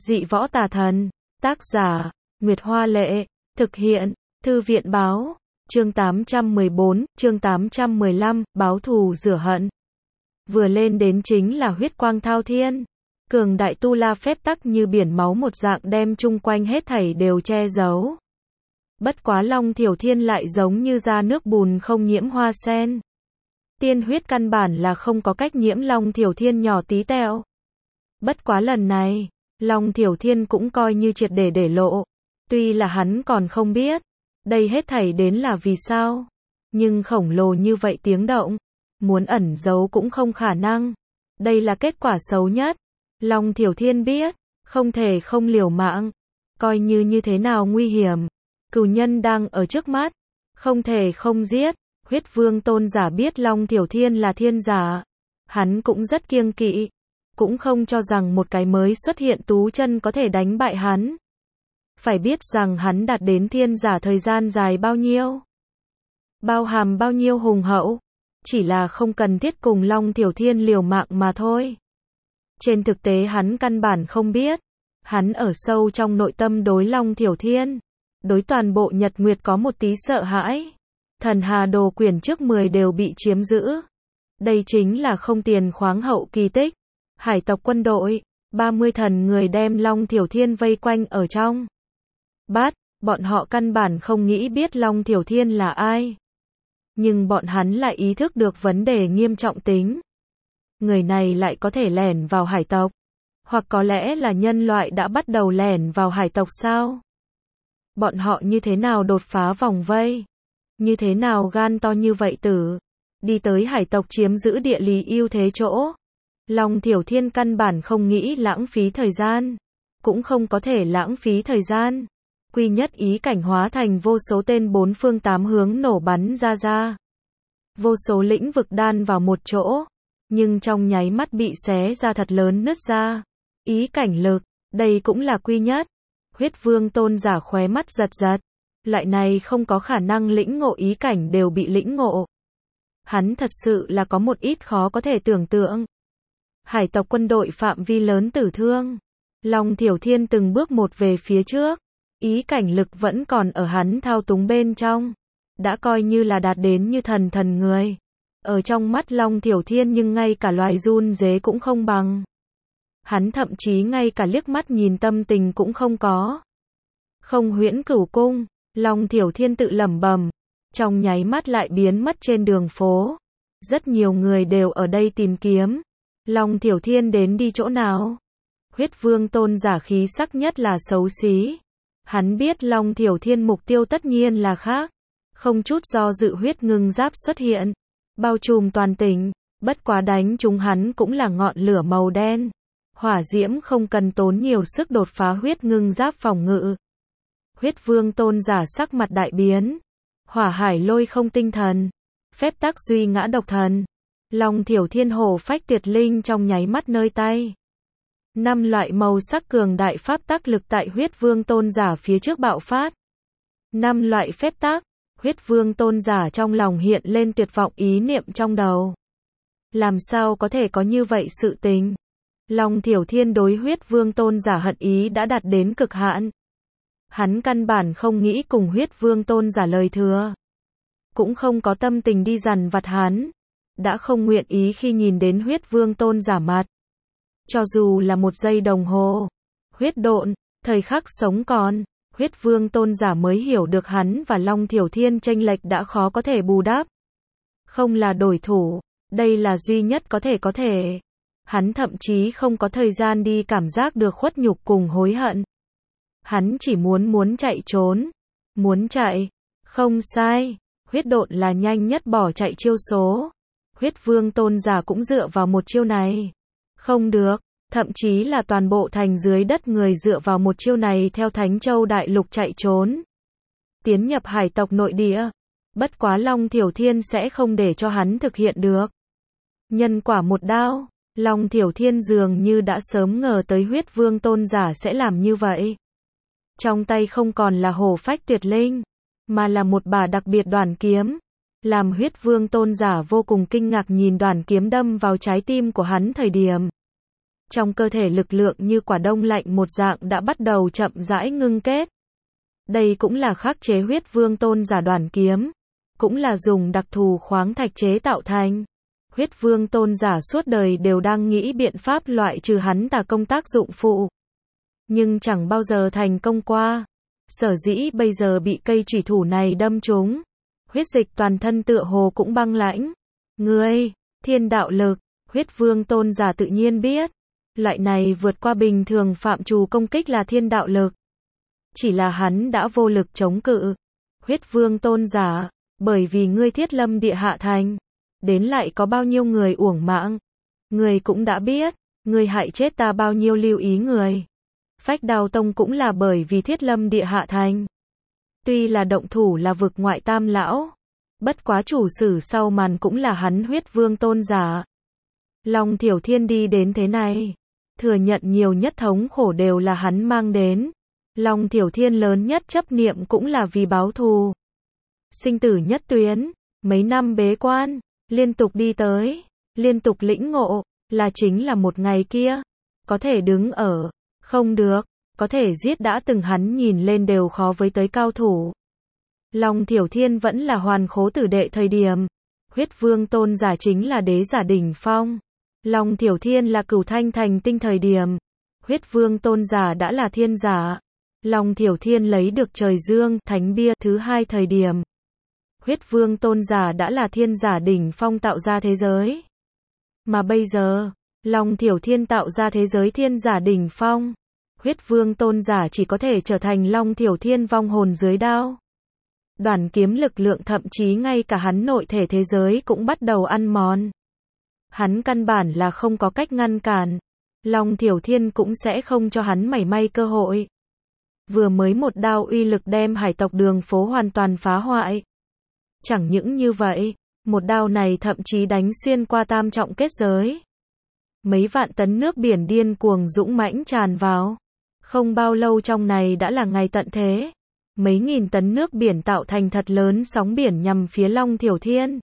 Dị võ tà thần. Tác giả, Nguyệt Hoa Lệ. Thực hiện, Thư viện Báo. Chương 814, chương 815, báo thù rửa hận. Vừa lên đến chính là huyết quang thao thiên. Cường đại tu la phép tắc như biển máu một dạng đem chung quanh hết thảy đều che giấu. Bất quá Long Thiểu Thiên lại giống như ra nước bùn không nhiễm hoa sen. Tiên huyết căn bản là không có cách nhiễm Long Thiểu Thiên nhỏ tí tẹo. Bất quá lần này, Long Thiểu Thiên cũng coi như triệt để lộ. Tuy là hắn còn không biết, đây hết thảy đến là vì sao. Nhưng khổng lồ như vậy tiếng động, muốn ẩn giấu cũng không khả năng. Đây là kết quả xấu nhất. Long Thiểu Thiên biết, không thể không liều mạng. Coi như thế nào nguy hiểm, cừu nhân đang ở trước mắt, không thể không giết. Huyết Vương Tôn Giả biết Long Thiểu Thiên là thiên giả, hắn cũng rất kiêng kỵ, cũng không cho rằng một cái mới xuất hiện tú chân có thể đánh bại hắn. Phải biết rằng hắn đạt đến thiên giả thời gian dài bao nhiêu, bao hàm bao nhiêu hùng hậu, chỉ là không cần thiết cùng Long Thiểu Thiên liều mạng mà thôi. Trên thực tế hắn căn bản không biết, hắn ở sâu trong nội tâm đối Long Thiểu Thiên, đối toàn bộ Nhật Nguyệt có một tí sợ hãi. Thần Hà Đồ quyển trước 10 đều bị chiếm giữ. Đây chính là không tiền khoáng hậu kỳ tích. Hải tộc quân đội, 30 thần người đem Long Thiểu Thiên vây quanh ở trong bát, bọn họ căn bản không nghĩ biết Long Thiểu Thiên là ai. Nhưng bọn hắn lại ý thức được vấn đề nghiêm trọng tính. Người này lại có thể lẻn vào hải tộc. Hoặc có lẽ là nhân loại đã bắt đầu lẻn vào hải tộc sao? Bọn họ như thế nào đột phá vòng vây? Như thế nào gan to như vậy đi tới hải tộc chiếm giữ địa lý ưu thế chỗ. Long Thiểu Thiên căn bản không nghĩ lãng phí thời gian, cũng không có thể lãng phí thời gian. Quy nhất ý cảnh hóa thành vô số tên bốn phương tám hướng nổ bắn ra. Vô số lĩnh vực đan vào một chỗ, nhưng trong nháy mắt bị xé ra thật lớn nứt ra. Ý cảnh lực, đây cũng là quy nhất. Huyết Vương Tôn Giả khóe mắt giật. Loại này không có khả năng lĩnh ngộ ý cảnh đều bị lĩnh ngộ. Hắn thật sự là có một ít khó có thể tưởng tượng. Hải tộc quân đội phạm vi lớn tử thương. Long Thiểu Thiên từng bước một về phía trước. Ý cảnh lực vẫn còn ở hắn thao túng bên trong. Đã coi như là đạt đến như thần người. Ở trong mắt Long Thiểu Thiên nhưng ngay cả loài run dế cũng không bằng. Hắn thậm chí ngay cả liếc mắt nhìn tâm tình cũng không có. Không Huyễn Cửu Cung. Long Thiểu Thiên tự lẩm bẩm, trong nháy mắt lại biến mất trên đường phố. Rất nhiều người đều ở đây tìm kiếm. Long Thiểu Thiên đến đi chỗ nào? Huyết Vương Tôn Giả khí sắc nhất là xấu xí. Hắn biết Long Thiểu Thiên mục tiêu tất nhiên là khác. Không chút do dự huyết ngưng giáp xuất hiện, bao trùm toàn tỉnh. Bất quá đánh chúng hắn cũng là ngọn lửa màu đen. Hỏa diễm không cần tốn nhiều sức đột phá huyết ngưng giáp phòng ngự. Huyết Vương Tôn Giả sắc mặt đại biến. Hỏa hải lôi không tinh thần. Phép tắc duy ngã độc thần. Long Thiểu Thiên hổ phách tuyệt linh trong nháy mắt nơi tay. 5 loại màu sắc cường đại pháp tắc lực tại Huyết Vương Tôn Giả phía trước bạo phát. 5 loại phép tắc. Huyết Vương Tôn Giả trong lòng hiện lên tuyệt vọng ý niệm trong đầu. Làm sao có thể có như vậy sự tình? Long Thiểu Thiên đối Huyết Vương Tôn Giả hận ý đã đạt đến cực hạn. Hắn căn bản không nghĩ cùng Huyết Vương Tôn Giả lời thừa. Cũng không có tâm tình đi dằn vặt hắn. Đã không nguyện ý khi nhìn đến Huyết Vương Tôn Giả mặt. Cho dù là một giây đồng hồ. Huyết độn, thời khắc sống còn. Huyết Vương Tôn Giả mới hiểu được hắn và Long Thiểu Thiên chênh lệch đã khó có thể bù đắp. Không là đổi thủ. Đây là duy nhất có thể. Hắn thậm chí không có thời gian đi cảm giác được khuất nhục cùng hối hận. Hắn chỉ muốn chạy trốn. Muốn chạy. Không sai. Huyết độn là nhanh nhất bỏ chạy chiêu số. Huyết Vương Tôn Giả cũng dựa vào một chiêu này. Không được. Thậm chí là toàn bộ thành dưới đất người dựa vào một chiêu này theo Thánh Châu Đại Lục chạy trốn. Tiến nhập hải tộc nội địa. Bất quá Long Thiểu Thiên sẽ không để cho hắn thực hiện được. Nhân quả một đao. Long Thiểu Thiên dường như đã sớm ngờ tới Huyết Vương Tôn Giả sẽ làm như vậy. Trong tay không còn là hổ phách tuyệt linh, mà là một bả đặc biệt đoản kiếm. Làm Huyết Vương Tôn Giả vô cùng kinh ngạc nhìn đoản kiếm đâm vào trái tim của hắn thời điểm. Trong cơ thể lực lượng như quả đông lạnh một dạng đã bắt đầu chậm rãi ngưng kết. Đây cũng là khắc chế huyết vương tôn giả đoàn kiếm. Cũng là dùng đặc thù khoáng thạch chế tạo thành. Huyết vương tôn giả suốt đời đều đang nghĩ biện pháp loại trừ hắn tà công tác dụng phụ. Nhưng chẳng bao giờ thành công qua. Sở dĩ bây giờ bị cây chủy thủ này đâm trúng. Huyết dịch toàn thân tựa hồ cũng băng lãnh. Ngươi, thiên đạo lực, huyết vương tôn giả tự nhiên biết. Loại này vượt qua bình thường phạm trù công kích là thiên đạo lực. Chỉ là hắn đã vô lực chống cự. Huyết vương tôn giả, bởi vì ngươi thiết lâm địa hạ thành. Đến lại có bao nhiêu người uổng mạng. Ngươi cũng đã biết, ngươi hại chết ta bao nhiêu lưu ý người. Phách Đao Tông cũng là bởi vì thiết lâm địa hạ thành. Tuy là động thủ là vực ngoại tam lão. Bất quá chủ sử sau màn cũng là hắn huyết vương tôn giả. Long Thiểu Thiên đi đến thế này. Thừa nhận nhiều nhất thống khổ đều là hắn mang đến. Long Thiểu Thiên lớn nhất chấp niệm cũng là vì báo thù. Sinh tử nhất tuyến, mấy năm bế quan, liên tục đi tới, liên tục lĩnh ngộ, là chính là một ngày kia. Có thể đứng ở, không được, có thể giết đã từng hắn nhìn lên đều khó với tới cao thủ. Long Thiểu Thiên vẫn là hoàn khố tử đệ thời điểm. Huyết vương tôn giả chính là đế giả đỉnh phong. Long Thiểu Thiên là cửu thanh thành tinh thời điểm. Huyết vương tôn giả đã là thiên giả. Long Thiểu Thiên lấy được trời dương thánh bia thứ hai thời điểm. Huyết vương tôn giả đã là thiên giả đỉnh phong tạo ra thế giới. Mà bây giờ, Long Thiểu Thiên tạo ra thế giới thiên giả đỉnh phong. Huyết vương tôn giả chỉ có thể trở thành Long Thiểu Thiên vong hồn dưới đao. Đoàn kiếm lực lượng thậm chí ngay cả hắn nội thể thế giới cũng bắt đầu ăn mòn. Hắn căn bản là không có cách ngăn cản. Long Thiểu Thiên cũng sẽ không cho hắn mảy may cơ hội. Vừa mới một đao uy lực đem hải tộc đường phố hoàn toàn phá hoại. Chẳng những như vậy, một đao này thậm chí đánh xuyên qua tam trọng kết giới. Mấy vạn tấn nước biển điên cuồng dũng mãnh tràn vào. Không bao lâu trong này đã là ngày tận thế. Mấy nghìn tấn nước biển tạo thành thật lớn sóng biển nhằm phía Long Thiểu Thiên.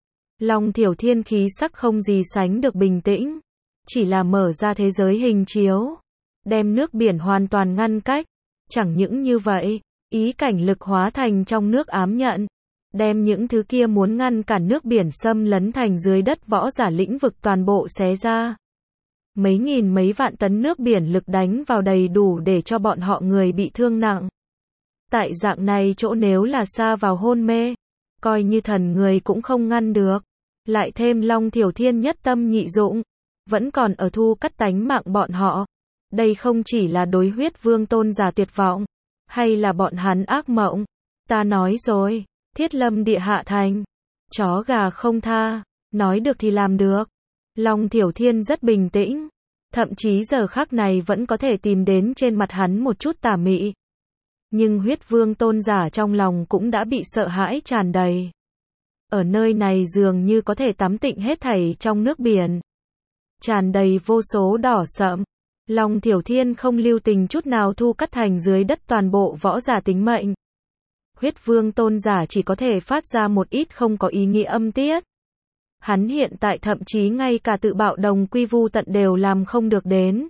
Long Thiểu Thiên khí sắc không gì sánh được bình tĩnh. Chỉ là mở ra thế giới hình chiếu. Đem nước biển hoàn toàn ngăn cách. Chẳng những như vậy, ý cảnh lực hóa thành trong nước ám nhận. Đem những thứ kia muốn ngăn cản nước biển xâm lấn thành dưới đất võ giả lĩnh vực toàn bộ xé ra. Mấy nghìn mấy vạn tấn nước biển lực đánh vào đầy đủ để cho bọn họ người bị thương nặng. Tại dạng này chỗ nếu là xa vào hôn mê, coi như thần người cũng không ngăn được. Lại thêm Long Thiểu Thiên nhất tâm nhị dụng, vẫn còn ở thu cắt tánh mạng bọn họ. Đây không chỉ là đối huyết vương tôn giả tuyệt vọng, hay là bọn hắn ác mộng. Ta nói rồi, thiết lâm địa hạ thành, chó gà không tha, nói được thì làm được. Long Thiểu Thiên rất bình tĩnh, thậm chí giờ khắc này vẫn có thể tìm đến trên mặt hắn một chút tà mị. Nhưng huyết vương tôn giả trong lòng cũng đã bị sợ hãi tràn đầy. Ở nơi này dường như có thể tắm tịnh hết thảy trong nước biển. Tràn đầy vô số đỏ sậm. Long Thiểu Thiên không lưu tình chút nào thu cắt thành dưới đất toàn bộ võ giả tính mệnh. Huyết vương tôn giả chỉ có thể phát ra một ít không có ý nghĩa âm tiết. Hắn hiện tại thậm chí ngay cả tự bạo đồng quy vu tận đều làm không được đến.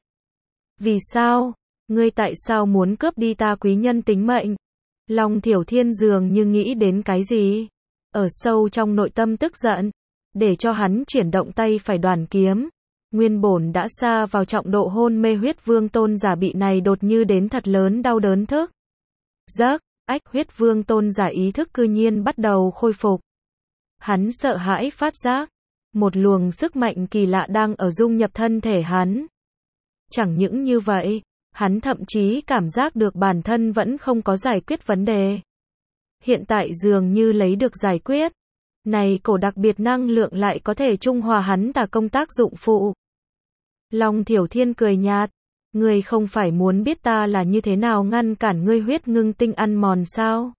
Vì sao? Ngươi tại sao muốn cướp đi ta quý nhân tính mệnh? Long Thiểu Thiên dường như nghĩ đến cái gì? Ở sâu trong nội tâm tức giận. Để cho hắn chuyển động tay phải đoàn kiếm. Nguyên bổn đã xa vào trọng độ hôn mê huyết vương tôn giả bị này đột như đến thật lớn đau đớn thức. Giấc, huyết vương tôn giả ý thức cư nhiên bắt đầu khôi phục. Hắn sợ hãi phát giác. Một luồng sức mạnh kỳ lạ đang ở dung nhập thân thể hắn. Chẳng những như vậy, hắn thậm chí cảm giác được bản thân vẫn không có giải quyết vấn đề. Hiện tại dường như lấy được giải quyết. Này cổ đặc biệt năng lượng lại có thể trung hòa hắn tà công tác dụng phụ. Long Thiểu Thiên cười nhạt. Ngươi không phải muốn biết ta là như thế nào ngăn cản ngươi huyết ngưng tinh ăn mòn sao?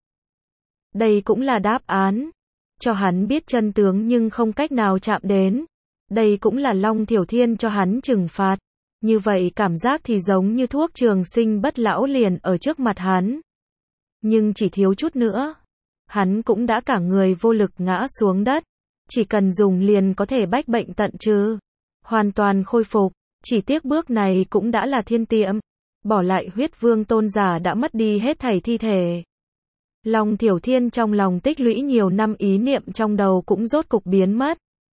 Đây cũng là đáp án. Cho hắn biết chân tướng nhưng không cách nào chạm đến. Đây cũng là Long Thiểu Thiên cho hắn trừng phạt. Như vậy cảm giác thì giống như thuốc trường sinh bất lão liền ở trước mặt hắn. Nhưng chỉ thiếu chút nữa. Hắn cũng đã cả người vô lực ngã xuống đất. Chỉ cần dùng liền có thể bách bệnh tận trừ. Hoàn toàn khôi phục. Chỉ tiếc bước này cũng đã là thiên tiệm, bỏ lại huyết vương tôn giả đã mất đi hết thảy thi thể. Long Thiểu Thiên trong lòng tích lũy nhiều năm ý niệm trong đầu cũng rốt cục biến mất.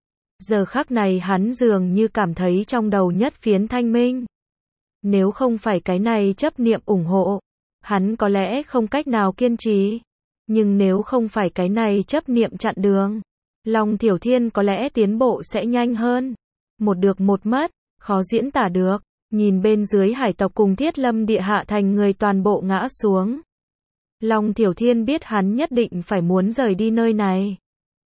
Giờ khắc này hắn dường như cảm thấy trong đầu nhất phiến thanh minh. Nếu không phải cái này chấp niệm ủng hộ, hắn có lẽ không cách nào kiên trì. Nhưng nếu không phải cái này chấp niệm chặn đường, Long Thiểu Thiên có lẽ tiến bộ sẽ nhanh hơn. Một được một mất, khó diễn tả được. Nhìn bên dưới hải tộc cùng Thiết Lâm địa hạ thành người toàn bộ ngã xuống. Long Thiểu Thiên biết hắn nhất định phải muốn rời đi nơi này.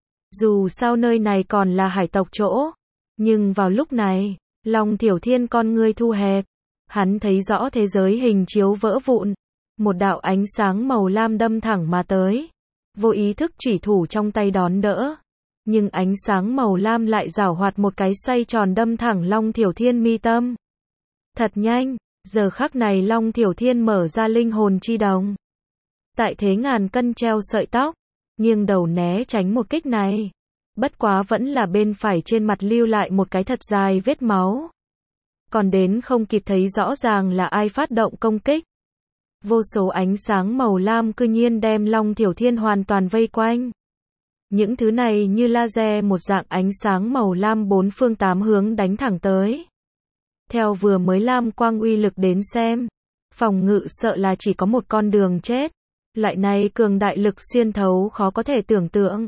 Dù sao nơi này còn là hải tộc chỗ. Nhưng vào lúc này, Long Thiểu Thiên con ngươi thu hẹp. Hắn thấy rõ thế giới hình chiếu vỡ vụn. Một đạo ánh sáng màu lam đâm thẳng mà tới. Vô ý thức chủy thủ trong tay đón đỡ. Nhưng ánh sáng màu lam lại giảo hoạt một cái xoay tròn đâm thẳng Long Thiểu Thiên mi tâm. Thật nhanh, giờ khắc này Long Thiểu Thiên mở ra linh hồn chi đồng. Tại thế ngàn cân treo sợi tóc, nghiêng đầu né tránh một kích này. Bất quá vẫn là bên phải trên mặt lưu lại một cái thật dài vết máu. Còn đến không kịp thấy rõ ràng là ai phát động công kích. Vô số ánh sáng màu lam cư nhiên đem Long Thiểu Thiên hoàn toàn vây quanh. Những thứ này như laser một dạng ánh sáng màu lam bốn phương tám hướng đánh thẳng tới. Theo vừa mới lam quang uy lực đến xem, phòng ngự sợ là chỉ có một con đường chết. Loại này cường đại lực xuyên thấu khó có thể tưởng tượng.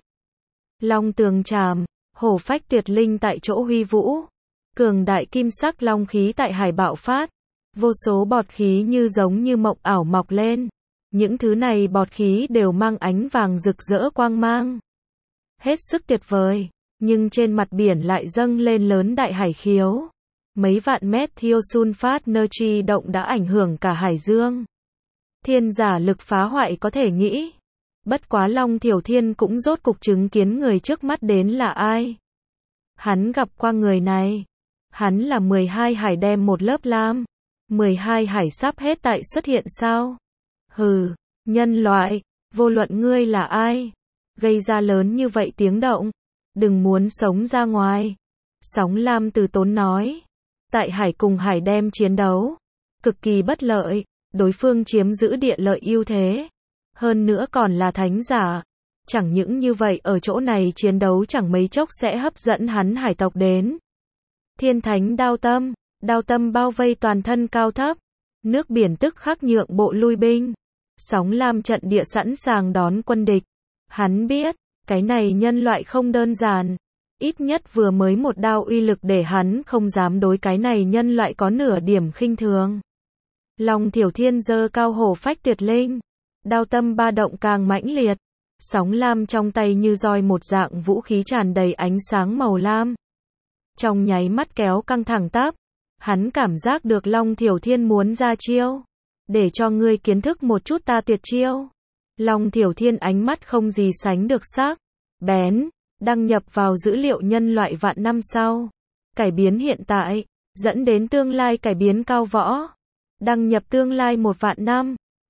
Long tường trảm, hổ phách tuyệt linh tại chỗ huy vũ. Cường đại kim sắc long khí tại hải bạo phát. Vô số bọt khí như giống như mộng ảo mọc lên. Những thứ này bọt khí đều mang ánh vàng rực rỡ quang mang. Hết sức tuyệt vời, nhưng trên mặt biển lại dâng lên lớn đại hải khiếu. Mấy vạn mét thiosulfat energy động đã ảnh hưởng cả hải dương. Thiên giả lực phá hoại có thể nghĩ. Bất quá Long Thiểu Thiên cũng rốt cục chứng kiến người trước mắt đến là ai. Hắn gặp qua người này. Hắn là 12 hải đem một lớp lam. 12 hải sắp hết tại xuất hiện sao? Hừ, nhân loại, vô luận ngươi là ai? Gây ra lớn như vậy tiếng động. Đừng muốn sống ra ngoài. Sóng lam từ tốn nói. Tại hải cùng hải đem chiến đấu. Cực kỳ bất lợi. Đối phương chiếm giữ địa lợi ưu thế. Hơn nữa còn là thánh giả. Chẳng những như vậy ở chỗ này chiến đấu chẳng mấy chốc sẽ hấp dẫn hắn hải tộc đến. Thiên thánh đao tâm bao vây toàn thân cao thấp. Nước biển tức khắc nhượng bộ lui binh. Sóng lam trận địa sẵn sàng đón quân địch. Hắn biết, cái này nhân loại không đơn giản. Ít nhất vừa mới một đao uy lực để hắn không dám đối cái này nhân loại có nửa điểm khinh thường. Long Thiểu Thiên giơ cao hổ phách tuyệt linh. Đao tâm ba động càng mãnh liệt. Sóng lam trong tay như roi một dạng vũ khí tràn đầy ánh sáng màu lam. Trong nháy mắt kéo căng thẳng tắp. Hắn cảm giác được Long Thiểu Thiên muốn ra chiêu. Để cho ngươi kiến thức một chút ta tuyệt chiêu. Long Thiểu Thiên ánh mắt không gì sánh được sắc bén, đăng nhập vào dữ liệu nhân loại vạn năm sau. Cải biến hiện tại, dẫn đến tương lai cải biến cao võ. Đăng nhập tương lai 1 vạn năm.